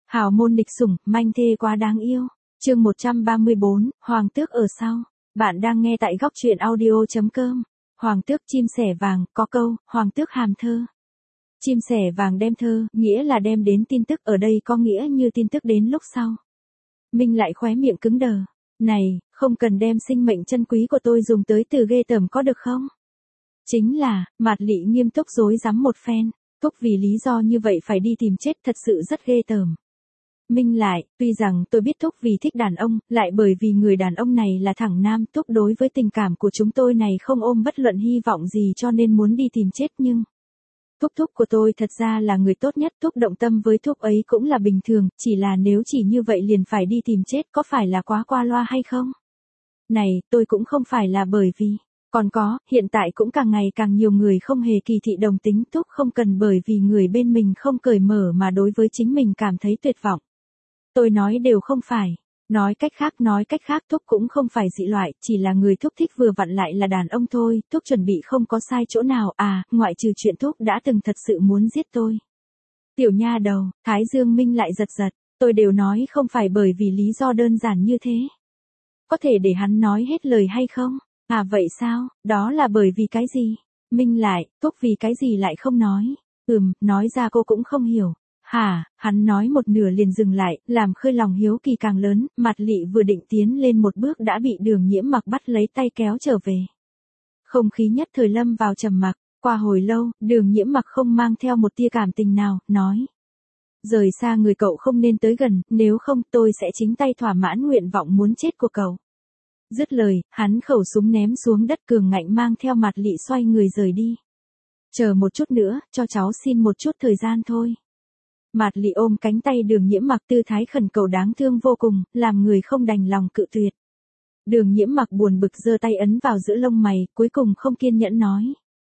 Hào môn địch sủng, manh thê quá đáng yêu. Chương 134, Hoàng tước ở sau. Bạn đang nghe tại góc truyện audio.com. Hoàng tước chim sẻ vàng, có câu, Hoàng tước hàm thơ. Chim sẻ vàng đem thơ, nghĩa là đem đến tin tức, ở đây có nghĩa như tin tức đến lúc sau. Minh lại khóe miệng cứng đờ. Này, không cần đem sinh mệnh chân quý của tôi dùng tới từ ghê tởm có được không? Chính là, Mạt Lị nghiêm túc rối rắm một phen. Thúc vì lý do như vậy phải đi tìm chết thật sự rất ghê tởm. Minh lại, tuy rằng tôi biết Thúc vì thích đàn ông, lại bởi vì người đàn ông này là thẳng nam, Thúc đối với tình cảm của chúng tôi này không ôm bất luận hy vọng gì cho nên muốn đi tìm chết nhưng... Thúc của tôi thật ra là người tốt nhất, Thúc động tâm với Thúc ấy cũng là bình thường, chỉ là nếu chỉ như vậy liền phải đi tìm chết có phải là quá qua loa hay không? Này, tôi cũng không phải là bởi vì... Còn có, hiện tại cũng càng ngày càng nhiều người không hề kỳ thị đồng tính, Thúc không cần bởi vì người bên mình không cởi mở mà đối với chính mình cảm thấy tuyệt vọng. Tôi nói đều không phải. Nói cách khác Thúc cũng không phải dị loại, chỉ là người Thúc thích vừa vặn lại là đàn ông thôi, Thúc chuẩn bị không có sai chỗ nào, ngoại trừ chuyện Thúc đã từng thật sự muốn giết tôi. Tiểu nha đầu, Thái Dương Minh lại giật, tôi đều nói không phải bởi vì lý do đơn giản như thế. Có thể để hắn nói hết lời hay không? Vậy sao, đó là bởi vì cái gì? Minh lại, Thúc vì cái gì lại không nói? Nói ra cô cũng không hiểu. Hắn nói một nửa liền dừng lại, làm khơi lòng hiếu kỳ càng lớn, Mạt Lị vừa định tiến lên một bước đã bị Đường Nhiễm Mặc bắt lấy tay kéo trở về. Không khí nhất thời lâm vào trầm mặc, qua hồi lâu, Đường Nhiễm Mặc không mang theo một tia cảm tình nào, nói. Rời xa người cậu không nên tới gần, nếu không tôi sẽ chính tay thỏa mãn nguyện vọng muốn chết của cậu. Dứt lời, hắn khẩu súng ném xuống đất cường ngạnh mang theo Mạt Lị xoay người rời đi. Chờ một chút nữa, cho cháu xin một chút thời gian thôi. Mạt Lị ôm cánh tay Đường Nhiễm Mặc tư thái khẩn cầu đáng thương vô cùng, làm người không đành lòng cự tuyệt. Đường Nhiễm Mặc buồn bực giơ tay ấn vào giữa lông mày, cuối cùng không kiên nhẫn nói.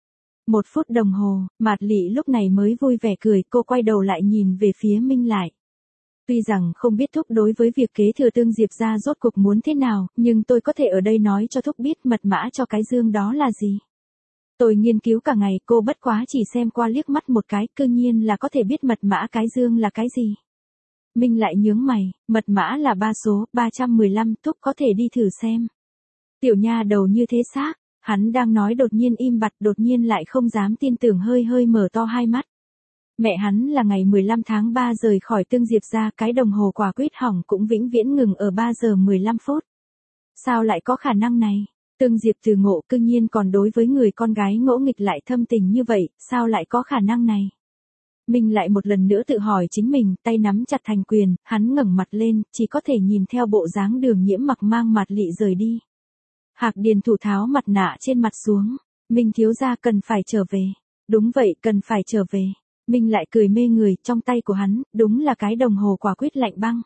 1 phút đồng hồ, Mạt Lị lúc này mới vui vẻ cười, cô quay đầu lại nhìn về phía Minh lại. Tuy rằng không biết Thúc đối với việc kế thừa Tương Diệp gia rốt cuộc muốn thế nào, nhưng tôi có thể ở đây nói cho Thúc biết mật mã cho cái dương đó là gì. Tôi nghiên cứu cả ngày, cô bất quá chỉ xem qua liếc mắt một cái, cư nhiên là có thể biết mật mã cái dương là cái gì. Minh lại nhướng mày, mật mã là 3 số, 315, Thúc có thể đi thử xem. Tiểu nha đầu như thế xác, hắn đang nói đột nhiên im bặt, đột nhiên lại không dám tin tưởng hơi mở to hai mắt. Mẹ hắn là ngày 15 tháng 3 rời khỏi Tương Diệp gia, cái đồng hồ quả quyết hỏng cũng vĩnh viễn ngừng ở 3 giờ 15 phút. Sao lại có khả năng này? Tương Diệp từ ngộ cư nhiên còn đối với người con gái ngỗ nghịch lại thâm tình như vậy, sao lại có khả năng này? Minh lại một lần nữa tự hỏi chính mình, tay nắm chặt thành quyền, hắn ngẩng mặt lên, chỉ có thể nhìn theo bộ dáng Đường Nhiễm Mặc mang Mạt Lị rời đi. Hạc Điền thủ tháo mặt nạ trên mặt xuống, Minh thiếu gia cần phải trở về. Đúng vậy, cần phải trở về. Minh lại cười mê người, trong tay của hắn, đúng là cái đồng hồ quả quyết lạnh băng.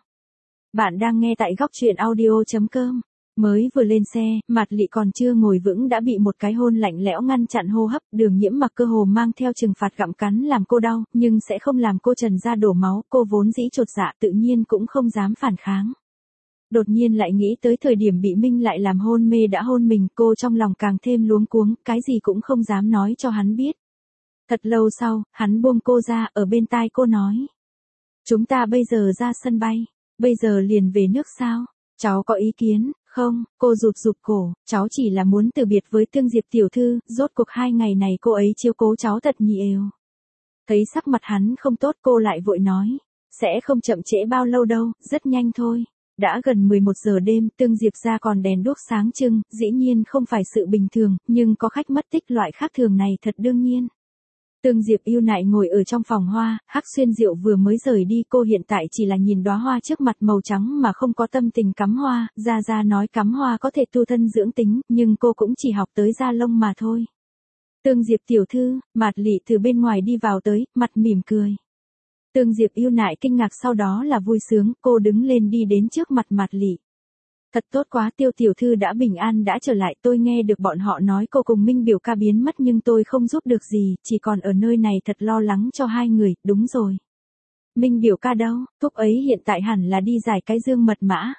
Bạn đang nghe tại góc truyện audio.com. Mới vừa lên xe, Mạt Lị còn chưa ngồi vững đã bị một cái hôn lạnh lẽo ngăn chặn hô hấp, Đường Nhiễm Mặc cơ hồ mang theo trừng phạt gặm cắn làm cô đau, nhưng sẽ không làm cô trần ra đổ máu, cô vốn dĩ chột dạ tự nhiên cũng không dám phản kháng. Đột nhiên lại nghĩ tới thời điểm bị Minh lại làm hôn mê đã hôn mình, cô trong lòng càng thêm luống cuống, cái gì cũng không dám nói cho hắn biết. Thật lâu sau, hắn buông cô ra, ở bên tai cô nói. Chúng ta bây giờ ra sân bay, bây giờ liền về nước sao? Cháu có ý kiến, không? Cô rụt cổ, cháu chỉ là muốn từ biệt với Tương Diệp tiểu thư, rốt cuộc 2 ngày này cô ấy chiếu cố cháu thật nhiều. Thấy sắc mặt hắn không tốt cô lại vội nói. Sẽ không chậm trễ bao lâu đâu, rất nhanh thôi. Đã gần 11 giờ đêm, Tương Diệp gia còn đèn đuốc sáng trưng, dĩ nhiên không phải sự bình thường, nhưng có khách mất tích loại khác thường này thật đương nhiên. Tương Diệp yêu nại ngồi ở trong phòng hoa, Hắc Xuyên Diệu vừa mới rời đi, cô hiện tại chỉ là nhìn đóa hoa trước mặt màu trắng mà không có tâm tình cắm hoa, Gia nói cắm hoa có thể tu thân dưỡng tính, nhưng cô cũng chỉ học tới da lông mà thôi. Tương Diệp tiểu thư, Mạt Lị từ bên ngoài đi vào tới, mặt mỉm cười. Tương Diệp yêu nại kinh ngạc sau đó là vui sướng, cô đứng lên đi đến trước mặt Mạt Lị. Thật tốt quá, Tiêu tiểu thư đã bình an đã trở lại, tôi nghe được bọn họ nói cô cùng Minh biểu ca biến mất nhưng tôi không giúp được gì, chỉ còn ở nơi này thật lo lắng cho hai người, đúng rồi. Minh biểu ca đâu, Thúc ấy hiện tại hẳn là đi giải cái dương mật mã.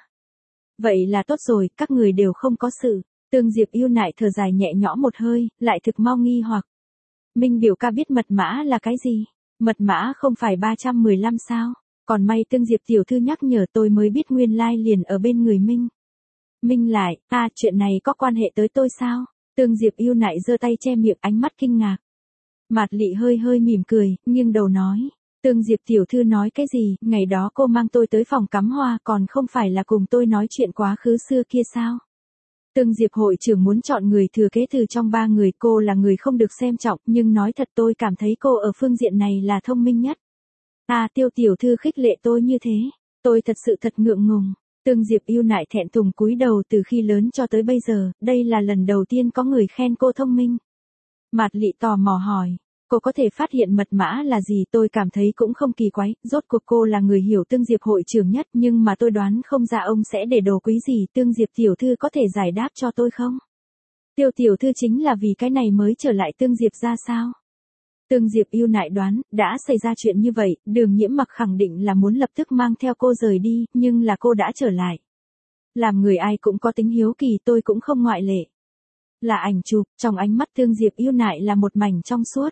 Vậy là tốt rồi, các người đều không có sự. Tương Diệp yêu nại thở dài nhẹ nhõm một hơi, lại thực mau nghi hoặc. Minh biểu ca biết mật mã là cái gì? Mật mã không phải 315 sao? Còn may Tương Diệp tiểu thư nhắc nhở tôi mới biết nguyên lai liền ở bên người Minh. Minh lại, chuyện này có quan hệ tới tôi sao? Tương Diệp Yêu Nại giơ tay che miệng, ánh mắt kinh ngạc. Mạt Lị hơi hơi mỉm cười, nghiêng đầu nói. Tương Diệp tiểu thư nói cái gì, ngày đó cô mang tôi tới phòng cắm hoa còn không phải là cùng tôi nói chuyện quá khứ xưa kia sao? Tương Diệp hội trưởng muốn chọn người thừa kế từ trong 3 người, cô là người không được xem trọng, nhưng nói thật tôi cảm thấy cô ở phương diện này là thông minh nhất. Tiêu tiểu thư khích lệ tôi như thế, tôi thật sự thật ngượng ngùng. Tương Diệp Yêu Nại thẹn thùng cúi đầu, từ khi lớn cho tới bây giờ, đây là lần đầu tiên có người khen cô thông minh. Mạt Lị tò mò hỏi, cô có thể phát hiện mật mã là gì? Tôi cảm thấy cũng không kỳ quái, rốt cuộc cô là người hiểu Tương Diệp hội trưởng nhất, nhưng mà tôi đoán không ra ông sẽ để đồ quý gì. Tương Diệp tiểu thư có thể giải đáp cho tôi không? Tiêu tiểu thư chính là vì cái này mới trở lại Tương Diệp ra sao? Tương Diệp Yêu Nại đoán, đã xảy ra chuyện như vậy, Đường Nhiễm Mặc khẳng định là muốn lập tức mang theo cô rời đi, nhưng là cô đã trở lại. Làm người ai cũng có tính hiếu kỳ, tôi cũng không ngoại lệ. Là ảnh chụp, trong ánh mắt Tương Diệp Yêu Nại là một mảnh trong suốt.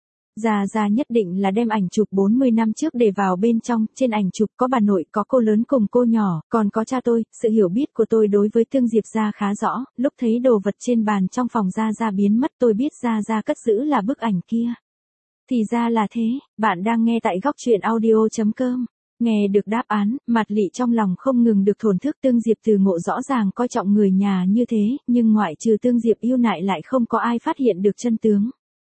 Gia nhất định là đem ảnh chụp 40 năm trước để vào bên trong, trên ảnh chụp có bà nội, có cô lớn cùng cô nhỏ, còn có cha tôi. Sự hiểu biết của tôi đối với Tương Diệp gia khá rõ, lúc thấy đồ vật trên bàn trong phòng Gia biến mất tôi biết Gia cất giữ là bức ảnh kia. Thì ra là thế, bạn đang nghe tại góc truyện audio.com. Nghe được đáp án, Mạt Lị trong lòng không ngừng được thổn thức. Tương Diệp từ ngộ rõ ràng coi trọng người nhà như thế, nhưng ngoại trừ Tương Diệp Yêu Nại lại không có ai phát hiện được chân tướng.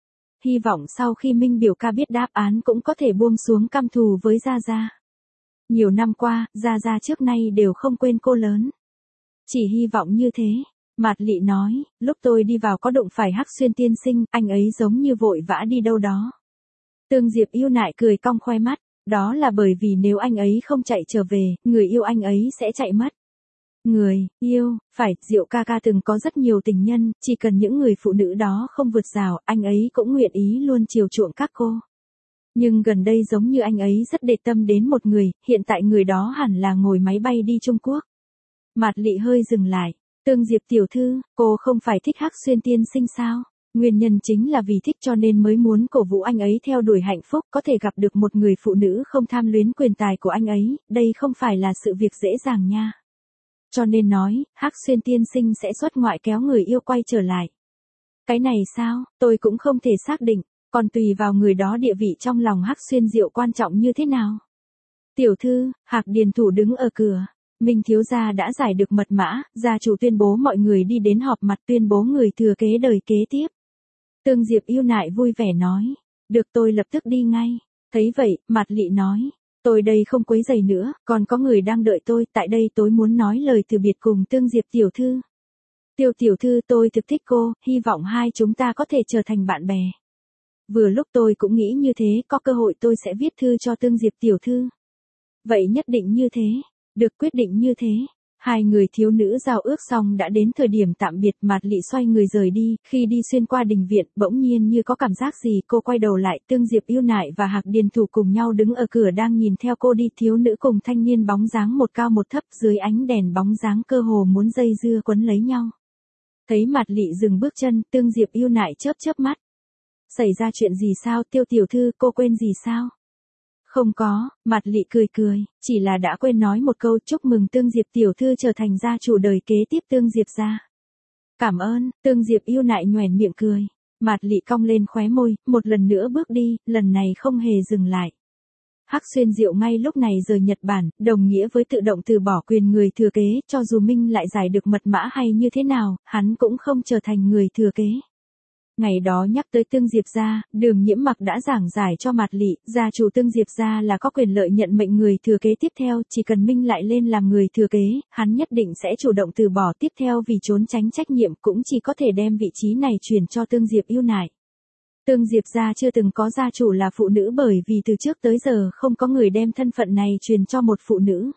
Hy vọng sau khi Minh biểu ca biết đáp án cũng có thể buông xuống căm thù với Gia. Nhiều năm qua, Gia trước nay đều không quên cô lớn. Chỉ hy vọng như thế. Mạt Lị nói, lúc tôi đi vào có đụng phải Hắc Xuyên tiên sinh, anh ấy giống như vội vã đi đâu đó. Tương Diệp Yêu Nại cười cong khoe mắt, đó là bởi vì nếu anh ấy không chạy trở về, người yêu anh ấy sẽ chạy mất. Người yêu, phải, Diệu ca ca từng có rất nhiều tình nhân, chỉ cần những người phụ nữ đó không vượt rào, anh ấy cũng nguyện ý luôn chiều chuộng các cô. Nhưng gần đây giống như anh ấy rất để tâm đến một người, hiện tại người đó hẳn là ngồi máy bay đi Trung Quốc. Mạt Lị hơi dừng lại, Tương Diệp tiểu thư, cô không phải thích Hắc Xuyên tiên sinh sao? Nguyên nhân chính là vì thích cho nên mới muốn cổ vũ anh ấy theo đuổi hạnh phúc, có thể gặp được một người phụ nữ không tham luyến quyền tài của anh ấy, đây không phải là sự việc dễ dàng nha. Cho nên nói, Hắc Xuyên tiên sinh sẽ xuất ngoại kéo người yêu quay trở lại. Cái này sao, tôi cũng không thể xác định, còn tùy vào người đó địa vị trong lòng Hắc Xuyên Diệu quan trọng như thế nào. Tiểu thư, Hạc Điền Thủ đứng ở cửa. Minh thiếu gia đã giải được mật mã, gia chủ tuyên bố mọi người đi đến họp mặt tuyên bố người thừa kế đời kế tiếp. Tương Diệp Yêu Nại vui vẻ nói, được tôi lập tức đi ngay. Thấy vậy, Mạt Lị nói, tôi đây không quấy rầy nữa, còn có người đang đợi tôi, tại đây tôi muốn nói lời từ biệt cùng Tương Diệp tiểu thư. Tiêu tiểu thư tôi thực thích cô, hy vọng hai chúng ta có thể trở thành bạn bè. Vừa lúc tôi cũng nghĩ như thế, có cơ hội tôi sẽ viết thư cho Tương Diệp tiểu thư. Vậy nhất định như thế, được quyết định như thế. Hai người thiếu nữ giao ước xong đã đến thời điểm tạm biệt. Mạt Lị xoay người rời đi, khi đi xuyên qua đình viện, bỗng nhiên như có cảm giác gì, cô quay đầu lại, Tương Diệp Yêu Nại và Hạc Điền Thủ cùng nhau đứng ở cửa đang nhìn theo cô đi. Thiếu nữ cùng thanh niên bóng dáng một cao một thấp, dưới ánh đèn bóng dáng cơ hồ muốn dây dưa quấn lấy nhau. Thấy Mạt Lị dừng bước chân, Tương Diệp Yêu Nại chớp chớp mắt. Xảy ra chuyện gì sao, Tiêu tiểu thư, cô quên gì sao? Không có, Mạt Lị cười cười, chỉ là đã quên nói một câu chúc mừng Tương Diệp tiểu thư trở thành gia chủ đời kế tiếp Tương Diệp gia. Cảm ơn, Tương Diệp Yêu Nại nhoẻn miệng cười. Mạt Lị cong lên khóe môi, một lần nữa bước đi, lần này không hề dừng lại. Hắc Xuyên Diệu ngay lúc này rời Nhật Bản, đồng nghĩa với tự động từ bỏ quyền người thừa kế, cho dù Minh lại giải được mật mã hay như thế nào, hắn cũng không trở thành người thừa kế. Ngày đó nhắc tới Tương Diệp gia, Đường Nhiễm Mặc đã giảng giải cho Mạt Lị, gia chủ Tương Diệp gia là có quyền lợi nhận mệnh người thừa kế tiếp theo, chỉ cần Minh lại lên làm người thừa kế, hắn nhất định sẽ chủ động từ bỏ tiếp theo vì trốn tránh trách nhiệm, cũng chỉ có thể đem vị trí này chuyển cho Tương Diệp Yêu Nại. Tương Diệp gia chưa từng có gia chủ là phụ nữ bởi vì từ trước tới giờ không có người đem thân phận này truyền cho một phụ nữ.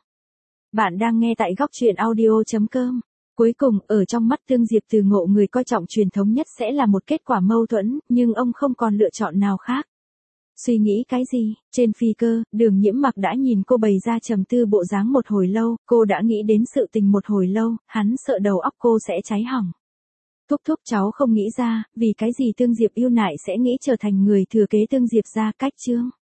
Bạn đang nghe tại góc truyện audio.com. Cuối cùng, ở trong mắt Tương Diệp từ ngộ người coi trọng truyền thống nhất sẽ là một kết quả mâu thuẫn, nhưng ông không còn lựa chọn nào khác. Suy nghĩ cái gì? Trên phi cơ, Đường Nhiễm Mặc đã nhìn cô bày ra trầm tư bộ dáng một hồi lâu, cô đã nghĩ đến sự tình một hồi lâu, hắn sợ đầu óc cô sẽ cháy hỏng. Thúc thúc cháu không nghĩ ra, vì cái gì Tương Diệp Yêu Nại sẽ nghĩ trở thành người thừa kế Tương Diệp gia cách chương.